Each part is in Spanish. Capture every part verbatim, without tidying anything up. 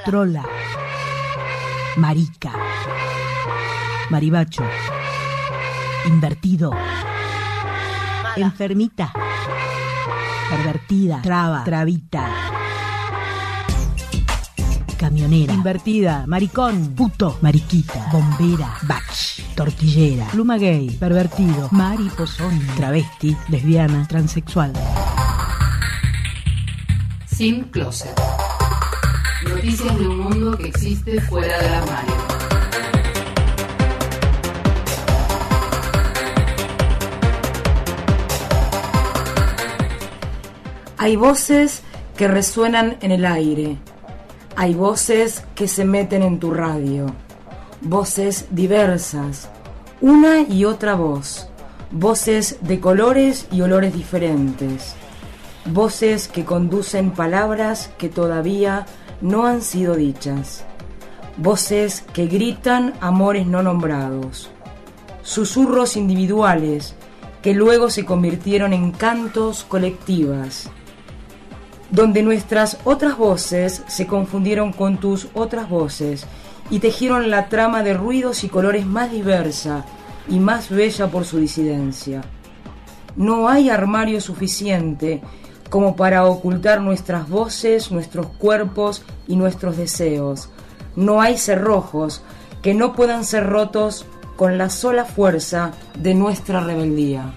trola, marica, maribacho, invertido, enfermita, pervertida, traba, trabita, camionera, invertida, maricón, puto, mariquita, bombera, bach, tortillera, pluma gay, pervertido, mariposón, travesti, lesbiana, transexual. Sin Closet. Noticias de un mundo que existe fuera del armario. Hay voces que resuenan en el aire. Hay voces que se meten en tu radio. Voces diversas. Una y otra voz. Voces de colores y olores diferentes. Voces que conducen palabras que todavía no han sido dichas. Voces que gritan amores no nombrados. Susurros individuales que luego se convirtieron en cantos colectivas, donde nuestras otras voces se confundieron con tus otras voces y tejieron la trama de ruidos y colores más diversa y más bella por su disidencia. No hay armario suficiente como para ocultar nuestras voces, nuestros cuerpos y nuestros deseos. No hay cerrojos que no puedan ser rotos con la sola fuerza de nuestra rebeldía.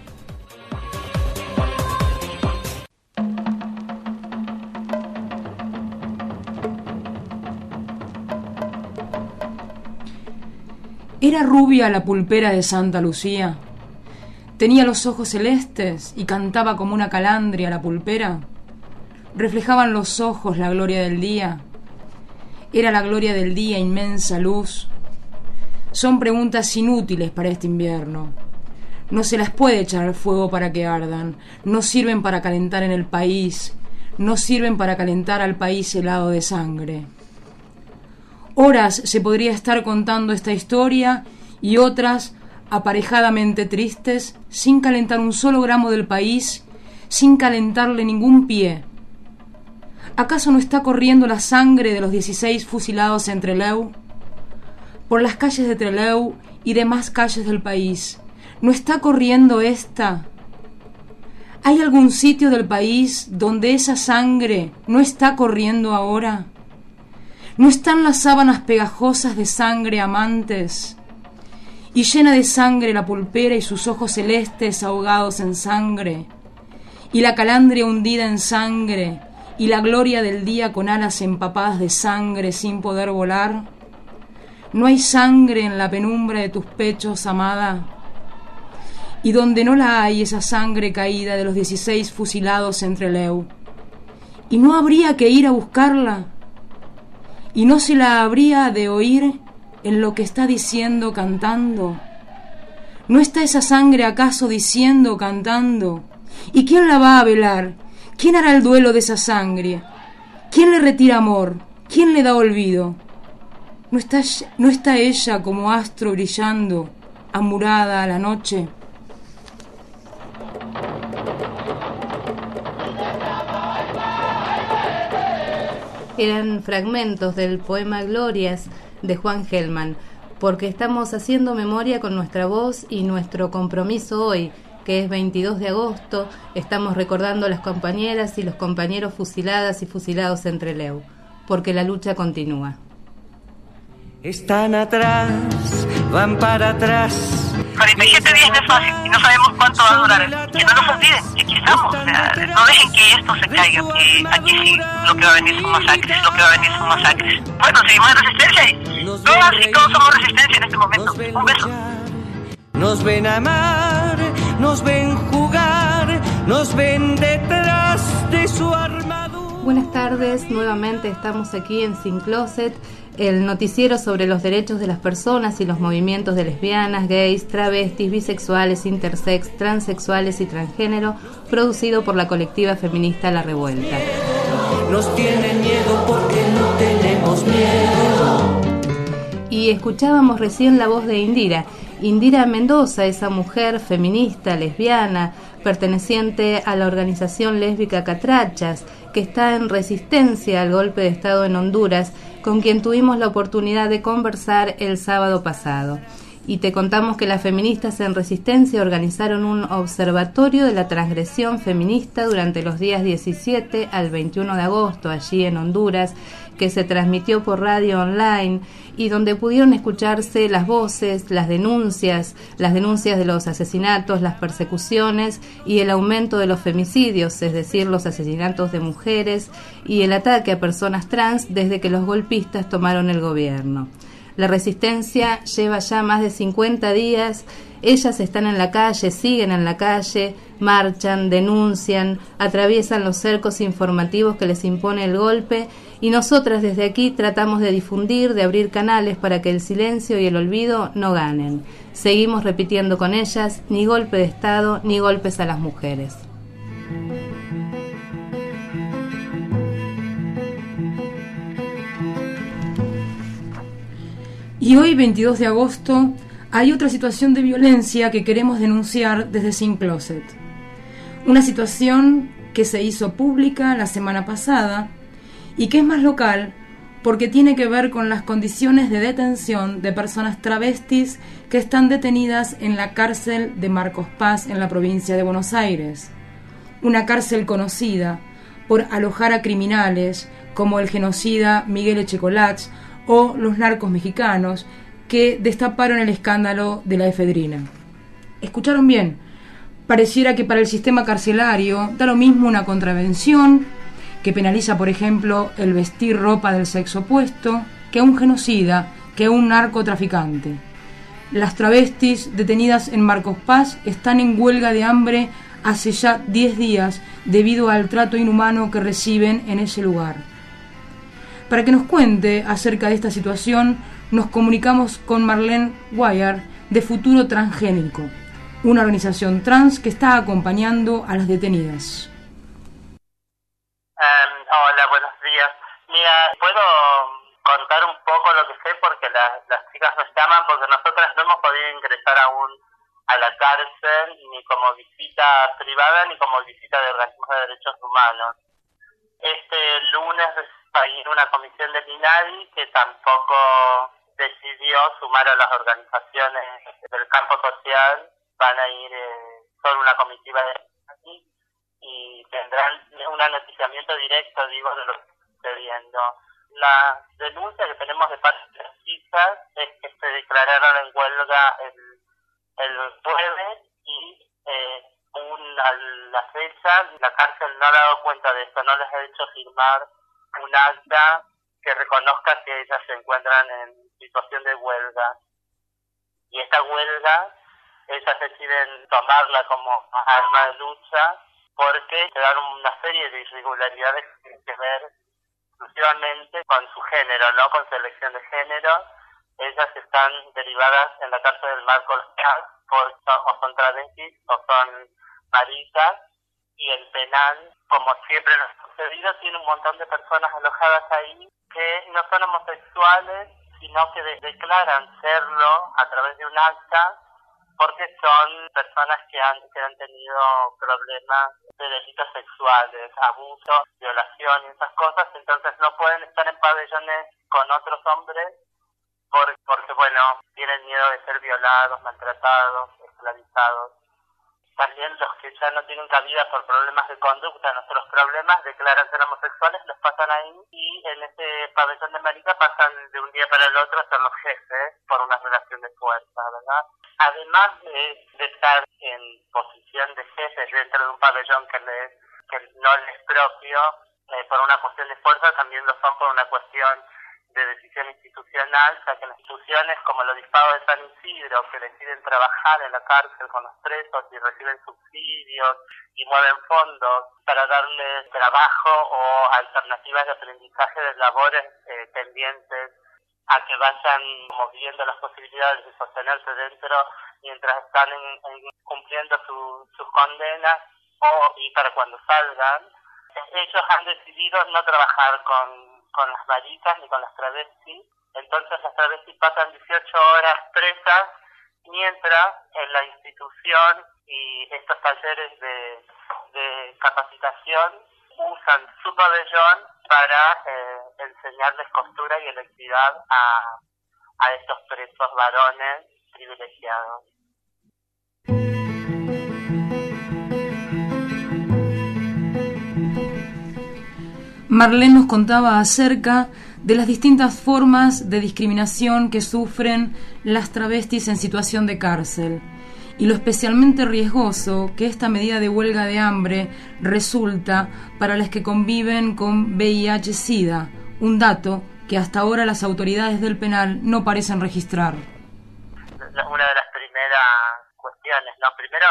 Era rubia la pulpera de Santa Lucía. Tenía los ojos celestes y cantaba como una calandria la pulpera. Reflejaban los ojos la gloria del día. Era la gloria del día inmensa luz. Son preguntas inútiles para este invierno. No se las puede echar al fuego para que ardan. No sirven para calentar en el país. No sirven para calentar al país helado de sangre. Horas se podría estar contando esta historia y otras aparejadamente tristes, sin calentar un solo gramo del país, sin calentarle ningún pie. ¿Acaso no está corriendo la sangre de los dieciséis fusilados en Trelew? Por las calles de Trelew y demás calles del país, ¿no está corriendo esta? ¿Hay algún sitio del país donde esa sangre no está corriendo ahora? ¿No están las sábanas pegajosas de sangre amantes? Y llena de sangre la pulpera y sus ojos celestes ahogados en sangre, y la calandria hundida en sangre, y la gloria del día con alas empapadas de sangre sin poder volar. ¿No hay sangre en la penumbra de tus pechos, amada? Y donde no la hay, esa sangre caída de los dieciséis fusilados en Trelew. ¿Y no habría que ir a buscarla? ¿Y no se la habría de oír en lo que está diciendo cantando? ¿No está esa sangre acaso diciendo cantando? ¿Y quién la va a velar? ¿Quién hará el duelo de esa sangre? ¿Quién le retira amor? ¿Quién le da olvido? ¿No está, no está ella como astro brillando, amurada a la noche? Eran fragmentos del poema Glorias de Juan Gelman, porque estamos haciendo memoria con nuestra voz y nuestro compromiso hoy, que es veintidós de agosto, estamos recordando a las compañeras y los compañeros fusiladas y fusilados en Trelew, porque la lucha continúa. Están atrás, van para atrás. cuarenta y siete días no es fácil y no sabemos cuánto va a durar. Que no nos olviden, que aquí estamos. O sea, no dejen que esto se caiga, que aquí sí lo que va a venir son masacres, lo que va a venir son masacres. Bueno, seguimos en resistencia y todas y todos somos resistencia en este momento. Un beso. Nos ven amar, nos ven jugar, nos ven detrás de su armadura. Buenas tardes, nuevamente estamos aquí en Sin Closet, el noticiero sobre los derechos de las personas y los movimientos de lesbianas, gays, travestis, bisexuales, intersex, transexuales y transgénero, producido por la colectiva feminista La Revuelta. Nos tienen miedo porque no tenemos miedo. Y escuchábamos recién la voz de Indira, Indira Mendoza, esa mujer feminista, lesbiana, perteneciente a la organización lésbica Catrachas, que está en resistencia al golpe de Estado en Honduras, con quien tuvimos la oportunidad de conversar el sábado pasado. Y te contamos que las feministas en resistencia organizaron un observatorio de la transgresión feminista durante los días diecisiete al veintiuno de agosto allí en Honduras, que se transmitió por radio online y donde pudieron escucharse las voces, las denuncias, las denuncias de los asesinatos, las persecuciones y el aumento de los femicidios, es decir, los asesinatos de mujeres y el ataque a personas trans desde que los golpistas tomaron el gobierno. La resistencia lleva ya más de cincuenta días, ellas están en la calle, siguen en la calle, marchan, denuncian, atraviesan los cercos informativos que les impone el golpe y nosotras desde aquí tratamos de difundir, de abrir canales para que el silencio y el olvido no ganen. Seguimos repitiendo con ellas, ni golpe de Estado, ni golpes a las mujeres. Y hoy, veintidós de agosto, hay otra situación de violencia que queremos denunciar desde Sin Closet. Una situación que se hizo pública la semana pasada y que es más local porque tiene que ver con las condiciones de detención de personas travestis que están detenidas en la cárcel de Marcos Paz en la provincia de Buenos Aires. Una cárcel conocida por alojar a criminales como el genocida Miguel Echecolach o los narcos mexicanos que destaparon el escándalo de la efedrina. ¿Escucharon bien? Pareciera que para el sistema carcelario da lo mismo una contravención que penaliza, por ejemplo, el vestir ropa del sexo opuesto, que un genocida, que un narcotraficante. Las travestis detenidas en Marcos Paz están en huelga de hambre hace ya diez días debido al trato inhumano que reciben en ese lugar. Para que nos cuente acerca de esta situación, nos comunicamos con Marlene Guayar de Futuro Transgénico, una organización trans que está acompañando a las detenidas. Um, hola, buenos días. Mira, puedo contar un poco lo que sé porque la, las chicas nos llaman porque nosotras no hemos podido ingresar aún a la cárcel ni como visita privada ni como visita de organismos de derechos humanos. Este lunes hay una comisión del INADI que tampoco decidió sumar a las organizaciones del campo social. Van a ir eh, solo una comitiva de INADI y tendrán un anoticiamiento directo, digo, de lo que está sucediendo. La denuncia que tenemos de parte de las chicas es que se declararon en huelga el, el jueves y eh, un, a la fecha la cárcel no ha dado cuenta de esto, no les ha hecho firmar un acta que reconozca que ellas se encuentran en situación de huelga. Y esta huelga, ellas deciden tomarla como arma de lucha porque se dan una serie de irregularidades que tienen que ver exclusivamente con su género, no con su elección de género. Ellas están derivadas en la cárcel del Marcos Paz por o son travestis o son maricas, y el penal, como siempre nos ha sucedido, tiene un montón de personas alojadas ahí que no son homosexuales, sino que de- declaran serlo a través de un acta porque son personas que han, que han tenido problemas de delitos sexuales, abuso, violación y esas cosas, entonces no pueden estar en pabellones con otros hombres por, porque, bueno, tienen miedo de ser violados, maltratados, esclavizados. También los que ya no tienen cabida por problemas de conducta en otros problemas declaran ser homosexuales, los pasan ahí y en ese pabellón de marica pasan de un día para el otro a ser los jefes por una relación de fuerza, ¿verdad? Además de, de estar en posición de jefes dentro de un pabellón que, les, que no les es propio, eh, por una cuestión de fuerza, también lo son por una cuestión de decisión institucional, ya que las instituciones como el Obispado de San Isidro, que deciden trabajar en la cárcel con los presos y reciben subsidios y mueven fondos para darles trabajo o alternativas de aprendizaje de labores eh, pendientes a que vayan como viendo las posibilidades de sostenerse dentro mientras están en, en, cumpliendo su, sus condenas o y para cuando salgan. Ellos han decidido no trabajar con con las maricas ni con las travestis, entonces las travestis pasan dieciocho horas presas, mientras en la institución y estos talleres de, de capacitación usan su pabellón para eh, enseñarles costura y electricidad a, a estos presos varones privilegiados. Marlene nos contaba acerca de las distintas formas de discriminación que sufren las travestis en situación de cárcel y lo especialmente riesgoso que esta medida de huelga de hambre resulta para las que conviven con V I H SIDA, un dato que hasta ahora las autoridades del penal no parecen registrar. Una de las primeras cuestiones, ¿no? Primero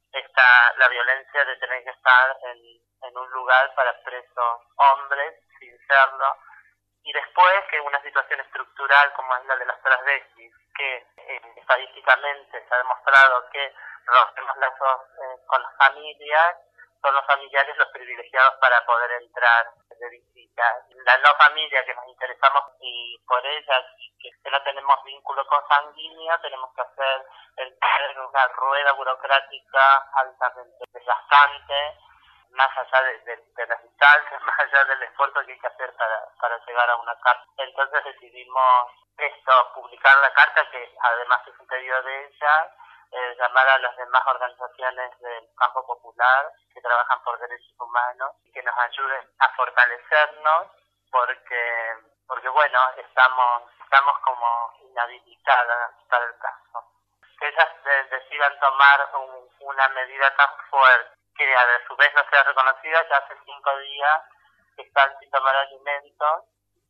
está la violencia de tener que estar en en un lugar para presos hombres, sin serlo, y después que una situación estructural como es la de las travestis, que eh, estadísticamente se ha demostrado que rompemos lazos eh, con las familias, son los familiares los privilegiados para poder entrar de visita. La no familia que nos interesamos y por ellas, que no tenemos vínculo consanguíneo, tenemos que hacer entrar en una rueda burocrática altamente desgastante, más allá de, de, de las distancias, más allá del esfuerzo que hay que hacer para, para llegar a una carta. Entonces decidimos esto, publicar la carta, que además es un pedido de ella, eh, llamar a las demás organizaciones del campo popular que trabajan por derechos humanos y que nos ayuden a fortalecernos, porque, porque bueno, estamos, estamos como inhabilitadas para el caso. Que ellas de, decidan tomar un, una medida tan fuerte que a su vez no sea reconocida, ya hace cinco días que están sin tomar alimentos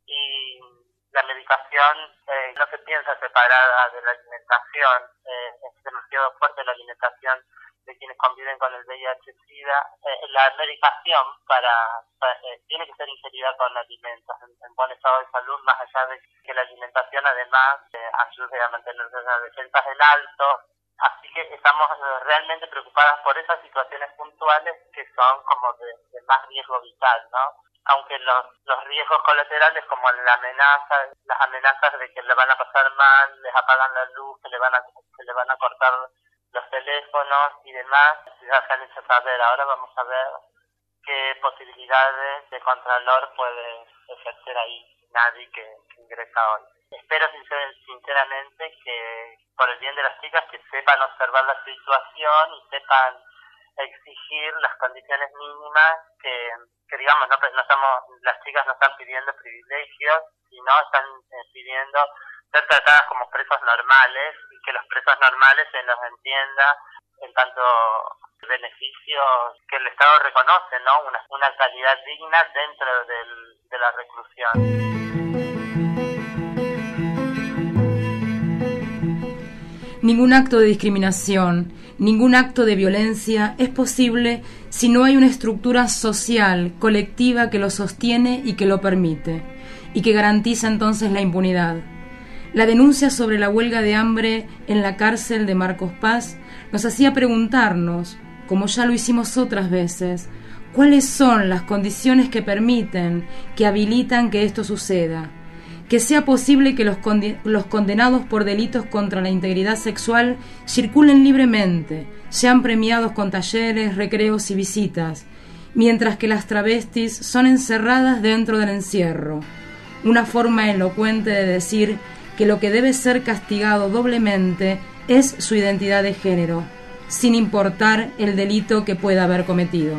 y la medicación eh, no se piensa separada de la alimentación, eh, es demasiado fuerte la alimentación de quienes conviven con el V I H SIDA. Eh, la medicación para, para eh, tiene que ser ingerida con alimentos en, en buen estado de salud, más allá de que la alimentación además eh, ayude a mantener las defensas en alto. Así que estamos realmente preocupadas por esas situaciones puntuales que son como de, de más riesgo vital, ¿no? Aunque los, los riesgos colaterales como la amenaza, las amenazas de que le van a pasar mal, les apagan la luz, que le van a, que le van a cortar los teléfonos y demás, ya se han hecho saber. Ahora vamos a ver qué posibilidades de contralor puede ejercer ahí nadie que, que ingresa hoy. Espero sinceramente que por el bien de las chicas que sepan observar la situación y sepan exigir las condiciones mínimas que, que digamos, no, no estamos, las chicas no están pidiendo privilegios, sino están eh, pidiendo ser tratadas como presos normales y que los presos normales se los entienda en tanto beneficios que el Estado reconoce, ¿no? Una, una calidad digna dentro del, de la reclusión. Ningún acto de discriminación, ningún acto de violencia es posible si no hay una estructura social, colectiva que lo sostiene y que lo permite, y que garantiza entonces la impunidad. La denuncia sobre la huelga de hambre en la cárcel de Marcos Paz nos hacía preguntarnos, como ya lo hicimos otras veces, cuáles son las condiciones que permiten, que habilitan que esto suceda. Que sea posible que los, conde- los condenados por delitos contra la integridad sexual circulen libremente, sean premiados con talleres, recreos y visitas, mientras que las travestis son encerradas dentro del encierro. Una forma elocuente de decir que lo que debe ser castigado doblemente es su identidad de género, sin importar el delito que pueda haber cometido.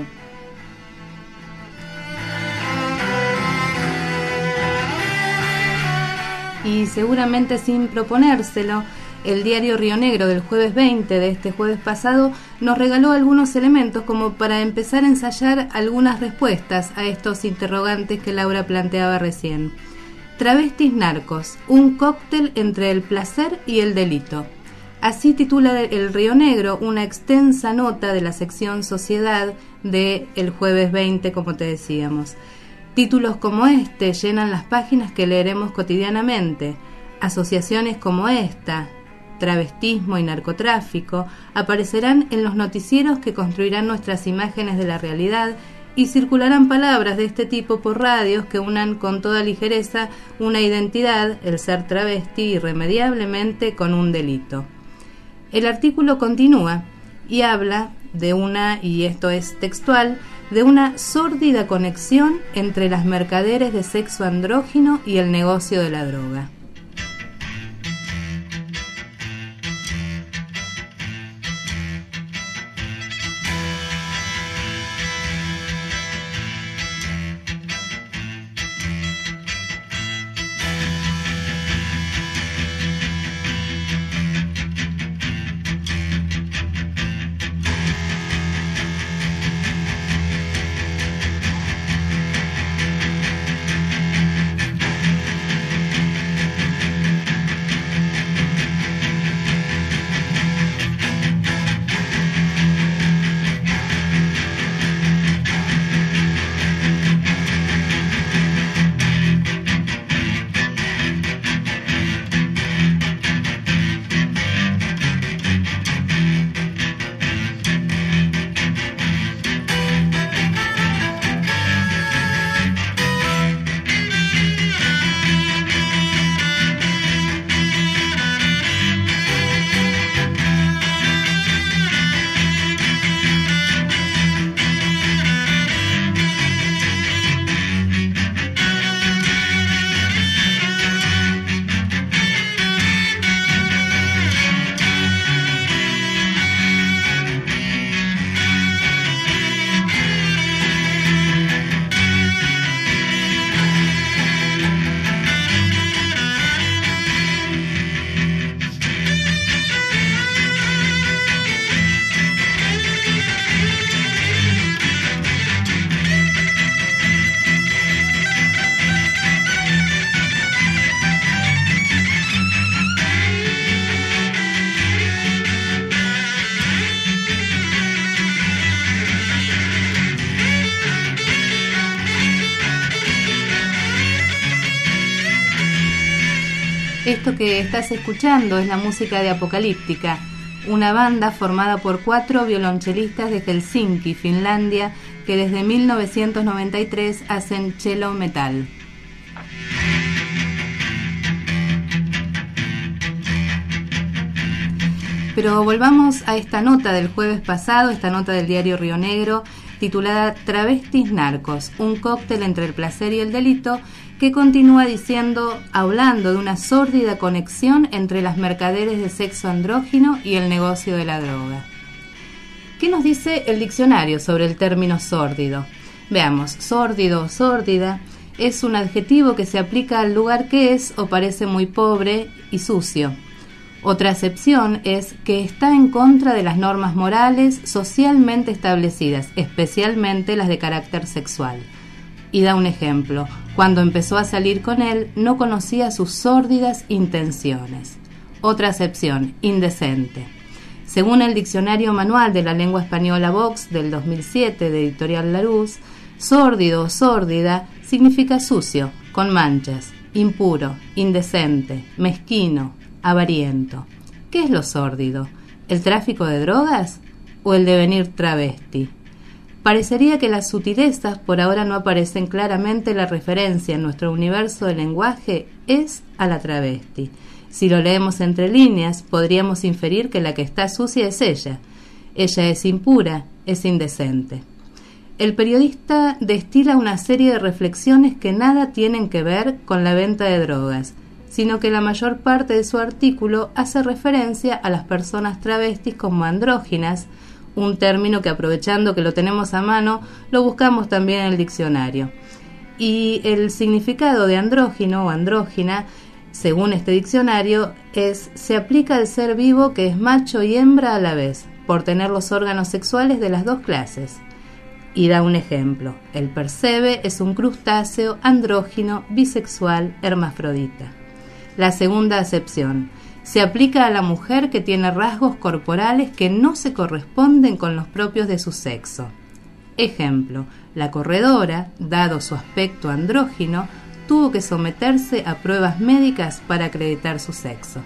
Y seguramente sin proponérselo, el diario Río Negro del jueves veinte de este jueves pasado nos regaló algunos elementos como para empezar a ensayar algunas respuestas a estos interrogantes que Laura planteaba recién. Travestis narcos, un cóctel entre el placer y el delito. Así titula el Río Negro una extensa nota de la sección Sociedad de el jueves veinte, como te decíamos. Títulos como este llenan las páginas que leeremos cotidianamente. Asociaciones como esta, travestismo y narcotráfico, aparecerán en los noticieros que construirán nuestras imágenes de la realidad y circularán palabras de este tipo por radios que unan con toda ligereza una identidad, el ser travesti, irremediablemente con un delito. El artículo continúa y habla de una, y esto es textual, de una sórdida conexión entre las mercaderes de sexo andrógino y el negocio de la droga. Esto que estás escuchando es la música de Apocalíptica, una banda formada por cuatro violonchelistas de Helsinki, Finlandia, que desde mil novecientos noventa y tres hacen cello metal. Pero volvamos a esta nota del jueves pasado, esta nota del diario Río Negro, titulada Travestis Narcos, un cóctel entre el placer y el delito, que continúa diciendo, hablando de una sórdida conexión entre las mercaderes de sexo andrógino y el negocio de la droga. ¿Qué nos dice el diccionario sobre el término sórdido? Veamos, sórdido o sórdida es un adjetivo que se aplica al lugar que es o parece muy pobre y sucio. Otra acepción es que está en contra de las normas morales socialmente establecidas, especialmente las de carácter sexual. Y da un ejemplo. Cuando empezó a salir con él, no conocía sus sórdidas intenciones. Otra acepción, indecente. Según el Diccionario Manual de la Lengua Española Vox del dos mil siete de Editorial Larousse, sórdido o sórdida significa sucio, con manchas, impuro, indecente, mezquino, avariento. ¿Qué es lo sórdido? ¿El tráfico de drogas o el devenir travesti? Parecería que las sutilezas por ahora no aparecen claramente. La referencia en nuestro universo del lenguaje es a la travesti. Si lo leemos entre líneas, podríamos inferir que la que está sucia es ella. Ella es impura, es indecente. El periodista destila una serie de reflexiones que nada tienen que ver con la venta de drogas, sino que la mayor parte de su artículo hace referencia a las personas travestis como andróginas, un término que, aprovechando que lo tenemos a mano, lo buscamos también en el diccionario. Y el significado de andrógino o andrógina, según este diccionario, es se aplica al ser vivo que es macho y hembra a la vez, por tener los órganos sexuales de las dos clases. Y da un ejemplo. El percebe es un crustáceo andrógino, bisexual, hermafrodita. La segunda acepción. Se aplica a la mujer que tiene rasgos corporales que no se corresponden con los propios de su sexo. Ejemplo, la corredora, dado su aspecto andrógino, tuvo que someterse a pruebas médicas para acreditar su sexo.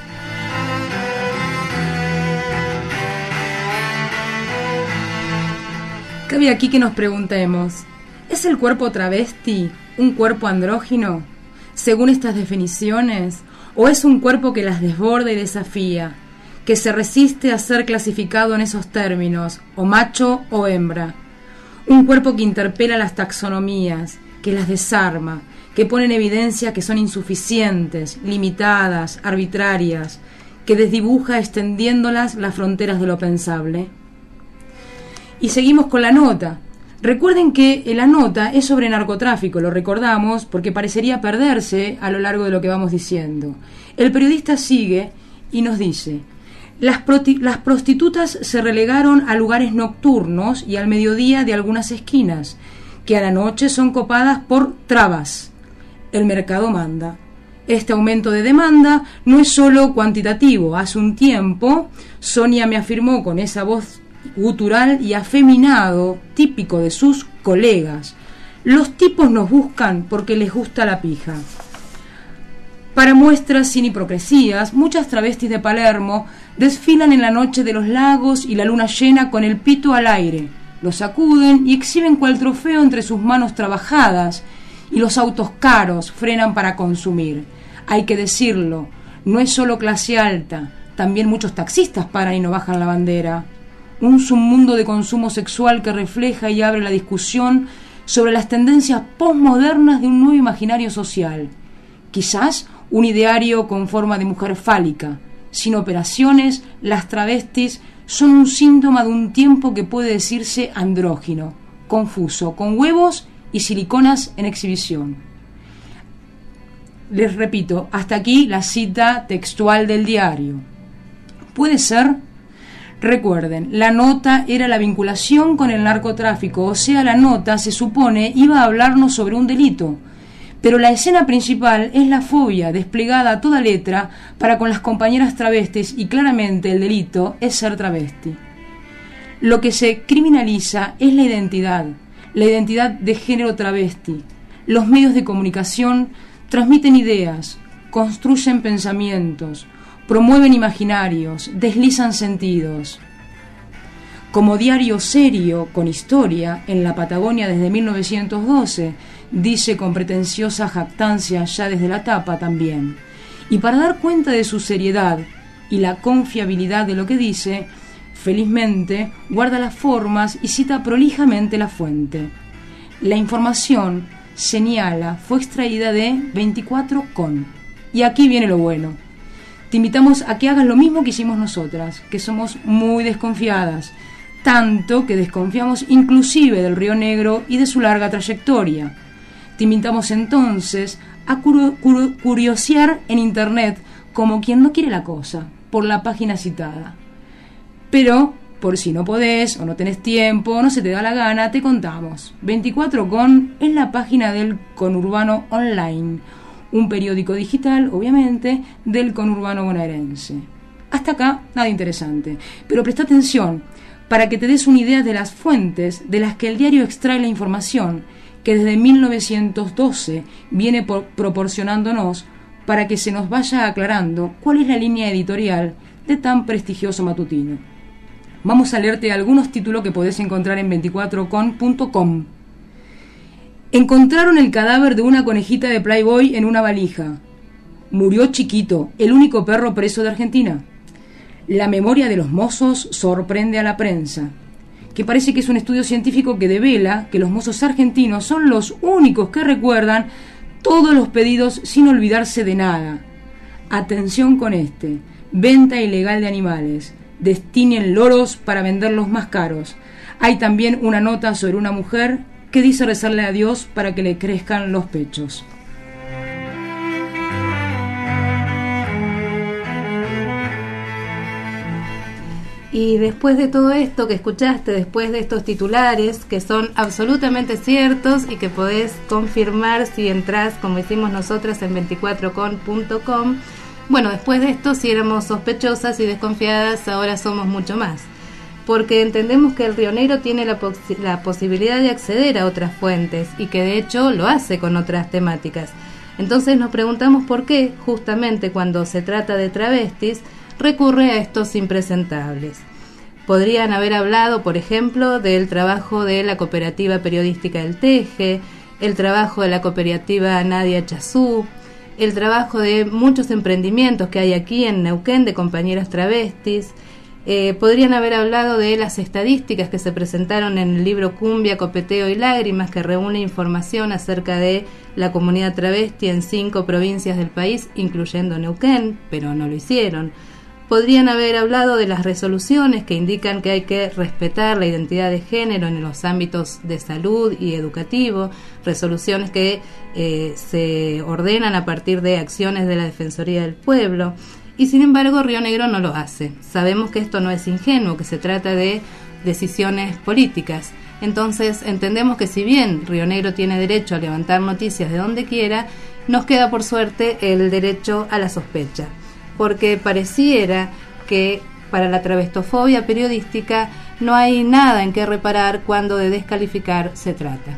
Cabe aquí que nos preguntemos, ¿es el cuerpo travesti un cuerpo andrógino, según estas definiciones? ¿O es un cuerpo que las desborda y desafía, que se resiste a ser clasificado en esos términos, o macho o hembra? Un cuerpo que interpela las taxonomías, que las desarma, que pone en evidencia que son insuficientes, limitadas, arbitrarias, que desdibuja extendiéndolas las fronteras de lo pensable. Y seguimos con la nota. Recuerden que la nota es sobre narcotráfico, lo recordamos porque parecería perderse a lo largo de lo que vamos diciendo. El periodista sigue y nos dice: las, proti- las prostitutas se relegaron a lugares nocturnos y al mediodía de algunas esquinas, que a la noche son copadas por trabas. El mercado manda. Este aumento de demanda no es solo cuantitativo. Hace un tiempo Sonia me afirmó con esa voz gutural y afeminado típico de sus colegas: los tipos nos buscan porque les gusta la pija. Para muestras sin hipocresías, muchas travestis de Palermo desfilan en la noche de los lagos y la luna llena con el pito al aire, lo sacuden y exhiben cual trofeo entre sus manos trabajadas, y los autos caros frenan para consumir. Hay que decirlo, no es solo clase alta, también muchos taxistas paran y no bajan la bandera. Un submundo de consumo sexual que refleja y abre la discusión sobre las tendencias posmodernas de un nuevo imaginario social. Quizás un ideario con forma de mujer fálica. Sin operaciones, las travestis son un síntoma de un tiempo que puede decirse andrógino, confuso, con huevos y siliconas en exhibición. Les repito, hasta aquí la cita textual del diario. ¿Puede ser? Recuerden, la nota era la vinculación con el narcotráfico, o sea, la nota, se supone, iba a hablarnos sobre un delito. Pero la escena principal es la fobia desplegada a toda letra para con las compañeras travestis, y claramente el delito es ser travesti. Lo que se criminaliza es la identidad, la identidad de género travesti. Los medios de comunicación transmiten ideas, construyen pensamientos, promueven imaginarios, deslizan sentidos. Como diario serio, con historia, en la Patagonia desde mil novecientos doce, dice con pretenciosa jactancia ya desde la tapa también. Y para dar cuenta de su seriedad y la confiabilidad de lo que dice, felizmente guarda las formas y cita prolijamente la fuente. La información, señala, fue extraída de veinticuatro con. Y aquí viene lo bueno. Te invitamos a que hagas lo mismo que hicimos nosotras, que somos muy desconfiadas, tanto que desconfiamos inclusive del Río Negro y de su larga trayectoria. Te invitamos entonces a cur- cur- curiosear en internet como quien no quiere la cosa, por la página citada. Pero, por si no podés o no tenés tiempo o no se te da la gana, te contamos. veinticuatro con es la página del Conurbano Online, un periódico digital, obviamente, del conurbano bonaerense. Hasta acá, nada interesante. Pero presta atención, para que te des una idea de las fuentes de las que el diario extrae la información, que desde mil novecientos doce viene por, proporcionándonos, para que se nos vaya aclarando cuál es la línea editorial de tan prestigioso matutino. Vamos a leerte algunos títulos que podés encontrar en veinticuatro con punto com. Encontraron el cadáver de una conejita de Playboy en una valija. Murió chiquito, el único perro preso de Argentina. La memoria de los mozos sorprende a la prensa, que parece que es un estudio científico que devela que los mozos argentinos son los únicos que recuerdan todos los pedidos sin olvidarse de nada. Atención con este: venta ilegal de animales, destinen loros para venderlos más caros. Hay también una nota sobre una mujer que dice rezarle a Dios para que le crezcan los pechos. Y después de todo esto que escuchaste, después de estos titulares que son absolutamente ciertos y que podés confirmar si entrás, como hicimos nosotras, en veinticuatro con punto com, bueno, después de esto, si éramos sospechosas y desconfiadas, ahora somos mucho más. Porque entendemos que el Río Negro tiene la, pos- la posibilidad de acceder a otras fuentes y que de hecho lo hace con otras temáticas. Entonces nos preguntamos por qué, justamente cuando se trata de travestis, recurre a estos impresentables. Podrían haber hablado, por ejemplo, del trabajo de la cooperativa periodística El Teje, el trabajo de la cooperativa Nadia Chazú, el trabajo de muchos emprendimientos que hay aquí en Neuquén de compañeras travestis, Eh, podrían haber hablado de las estadísticas que se presentaron en el libro Cumbia, Copeteo y Lágrimas, que reúne información acerca de la comunidad travesti en cinco provincias del país, incluyendo Neuquén, pero no lo hicieron. Podrían haber hablado de las resoluciones que indican que hay que respetar la identidad de género en los ámbitos de salud y educativo, resoluciones que eh, se ordenan a partir de acciones de la Defensoría del Pueblo. Y sin embargo Río Negro no lo hace. Sabemos que esto no es ingenuo, que se trata de decisiones políticas. Entonces entendemos que si bien Río Negro tiene derecho a levantar noticias de donde quiera, nos queda por suerte el derecho a la sospecha, porque pareciera que para la travestofobia periodística no hay nada en qué reparar cuando de descalificar se trata.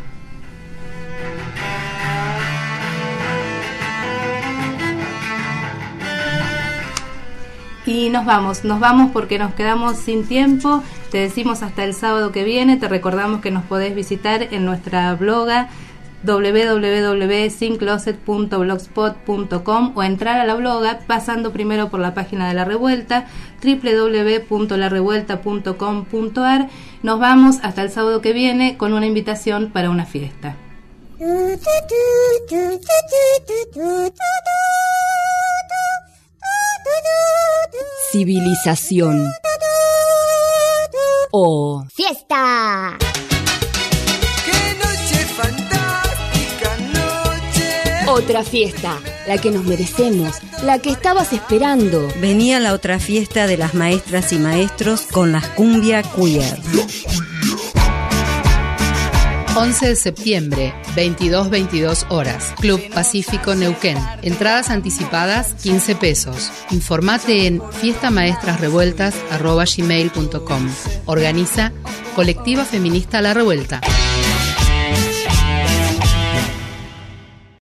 Y nos vamos, nos vamos porque nos quedamos sin tiempo. Te decimos hasta el sábado que viene. Te recordamos que nos podés visitar en nuestra bloga doble u doble u doble u punto sin closet punto blogspot punto com o entrar a la bloga pasando primero por la página de La Revuelta, doble u doble u doble u punto la revuelta punto com punto a r. Nos vamos hasta el sábado que viene con una invitación para una fiesta. Civilización o fiesta. ¡Qué noche fantástica, noche! Otra fiesta, la que nos merecemos, la que estabas esperando. Venía la otra fiesta de las maestras y maestros con las cumbia queer. once de septiembre, veintidós veintidós horas, Club Pacífico Neuquén. Entradas anticipadas, quince pesos. Informate en fiestamaestrasrevueltas arroba gmail punto com. Organiza Colectiva Feminista La Revuelta.